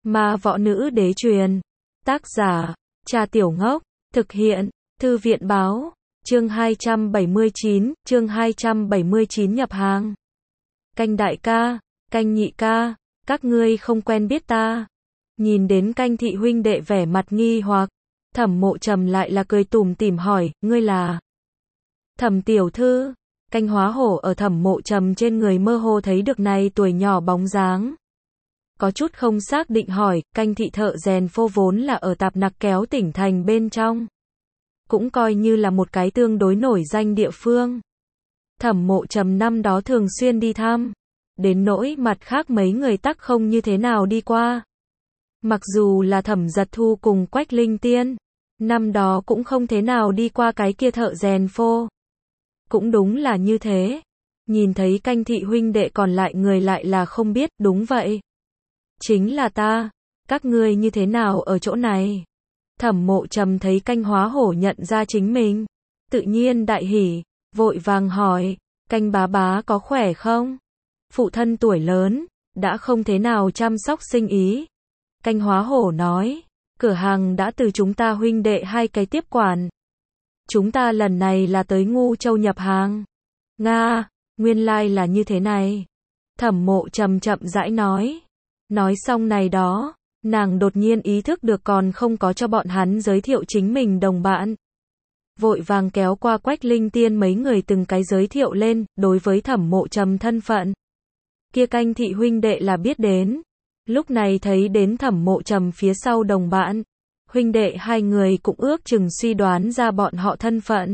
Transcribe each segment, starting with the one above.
Ma Võ Nữ Đế truyền. Tác giả, Trà Tiểu Ngốc. Thực hiện, Thư viện Báo. Chương 279 nhập hàng. Canh đại ca, Canh nhị ca, các ngươi không quen biết ta. Nhìn đến Canh thị huynh đệ vẻ mặt nghi hoặc, Thẩm Mộ Trầm lại là cười tủm tỉm hỏi, ngươi là Thẩm tiểu thư. Canh Hóa Hổ ở Thẩm Mộ Trầm trên người mơ hồ thấy được này tuổi nhỏ bóng dáng. Có chút không xác định hỏi, Canh thị thợ rèn phô vốn là ở Tạp Nặc Kéo tỉnh thành bên trong. Cũng coi như là một cái tương đối nổi danh địa phương. Thẩm Mộ Trầm năm đó thường xuyên đi thăm. Đến nỗi mặt khác mấy người tắc không như thế nào đi qua. Mặc dù là Thẩm Giật Thu cùng Quách Linh Tiên, năm đó cũng không thế nào đi qua cái kia thợ rèn phô. Cũng đúng là như thế. Nhìn thấy Canh thị huynh đệ còn lại người lại là không biết, đúng vậy. Chính là ta, các ngươi như thế nào ở chỗ này? Thẩm Mộ Trầm thấy Canh Hóa Hổ nhận ra chính mình, tự nhiên đại hỉ, vội vàng hỏi, Canh bá bá có khỏe không? Phụ thân tuổi lớn, đã không thế nào chăm sóc sinh ý. Canh Hóa Hổ nói, cửa hàng đã từ chúng ta huynh đệ hai cái tiếp quản. Chúng ta lần này là tới Ngu Châu nhập hàng. Nga, nguyên lai là như thế này. Thẩm Mộ Trầm chậm rãi nói. Nói xong này đó, nàng đột nhiên ý thức được còn không có cho bọn hắn giới thiệu chính mình đồng bạn. Vội vàng kéo qua Quách Linh Tiên mấy người từng cái giới thiệu lên, đối với Thẩm Mộ Trầm thân phận. Kia Canh thị huynh đệ là biết đến. Lúc này thấy đến Thẩm Mộ Trầm phía sau đồng bạn. Huynh đệ hai người cũng ước chừng suy đoán ra bọn họ thân phận.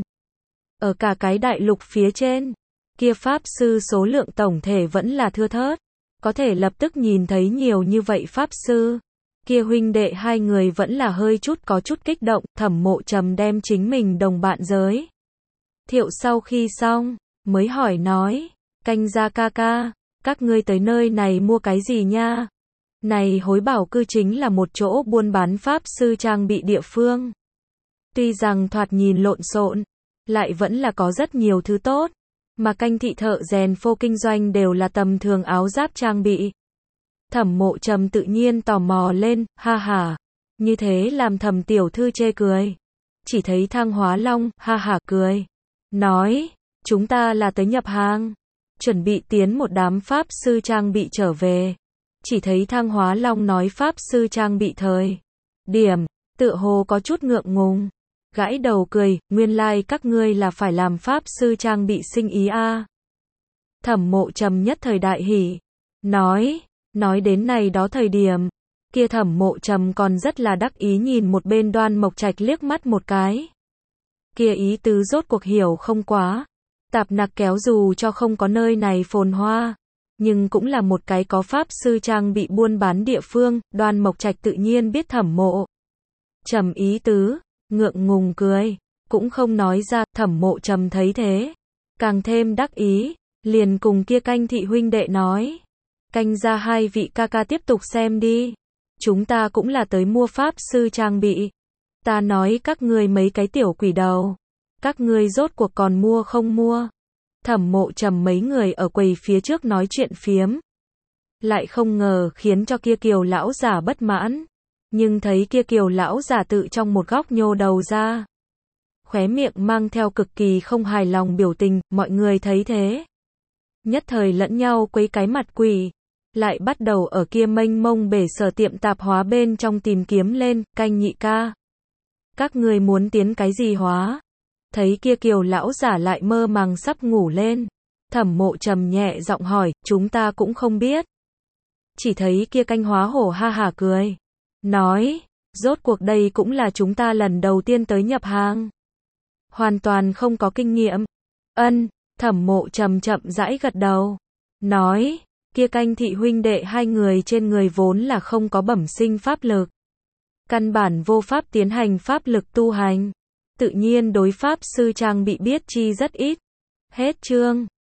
Ở cả cái đại lục phía trên, kia pháp sư số lượng tổng thể vẫn là thưa thớt. Có thể lập tức nhìn thấy nhiều như vậy pháp sư. Kia huynh đệ hai người vẫn là hơi chút có chút kích động. Thẩm Mộ Trầm đem chính mình đồng bạn giới thiệu sau khi xong, mới hỏi nói, Canh gia ca ca, các ngươi tới nơi này mua cái gì nha? Này Hối Bảo Cư chính là một chỗ buôn bán pháp sư trang bị địa phương. Tuy rằng thoạt nhìn lộn xộn, lại vẫn là có rất nhiều thứ tốt. Mà Canh thị thợ rèn phô kinh doanh đều là tầm thường áo giáp trang bị. Thẩm Mộ Trầm tự nhiên tò mò lên, ha ha. Như thế làm Thẩm tiểu thư chê cười. Chỉ thấy Thang Hóa Long, ha ha cười. Nói, chúng ta là tới nhập hàng. Chuẩn bị tiến một đám pháp sư trang bị trở về. Chỉ thấy Thang Hóa Long nói pháp sư trang bị thời điểm, tựa hồ có chút ngượng ngùng. Gãi đầu cười, nguyên lai các ngươi là phải làm pháp sư trang bị sinh ý a. Thẩm Mộ Trầm nhất thời đại hỉ. Nói đến này đó thời điểm, kia Thẩm Mộ Trầm còn rất là đắc ý nhìn một bên Đoan Mộc Trạch liếc mắt một cái. Kia ý tứ rốt cuộc hiểu không quá. Tạp Nặc Kéo dù cho không có nơi này phồn hoa, nhưng cũng là một cái có pháp sư trang bị buôn bán địa phương. Đoan Mộc Trạch tự nhiên biết Thẩm Mộ Trầm ý tứ, ngượng ngùng cười, cũng không nói ra. Thẩm Mộ Trầm thấy thế, càng thêm đắc ý, liền cùng kia Canh thị huynh đệ nói, Canh gia hai vị ca ca tiếp tục xem đi, chúng ta cũng là tới mua pháp sư trang bị. Ta nói các ngươi mấy cái tiểu quỷ đầu, các ngươi rốt cuộc còn mua không mua? Thẩm Mộ Trầm mấy người ở quầy phía trước nói chuyện phiếm, lại không ngờ khiến cho kia Kiều lão giả bất mãn. Nhưng thấy kia Kiều lão giả tự trong một góc nhô đầu ra, khóe miệng mang theo cực kỳ không hài lòng biểu tình. Mọi người thấy thế, nhất thời lẫn nhau quấy cái mặt quỷ, lại bắt đầu ở kia mênh mông bể sở tiệm tạp hóa bên trong tìm kiếm lên. Canh nhị ca, các ngươi muốn tiến cái gì hóa? Thấy kia Kiều lão giả lại mơ màng sắp ngủ lên, Thẩm Mộ Trầm nhẹ giọng hỏi, chúng ta cũng không biết. Chỉ thấy kia Canh Hóa Hổ ha hả cười, nói, rốt cuộc đây cũng là chúng ta lần đầu tiên tới nhập hàng, hoàn toàn không có kinh nghiệm. Ân. Thẩm Mộ Trầm chậm rãi gật đầu, nói, kia Canh thị huynh đệ hai người trên người vốn là không có bẩm sinh pháp lực, căn bản vô pháp tiến hành pháp lực tu hành, tự nhiên đối pháp sư trang bị biết chi rất ít. Hết chương.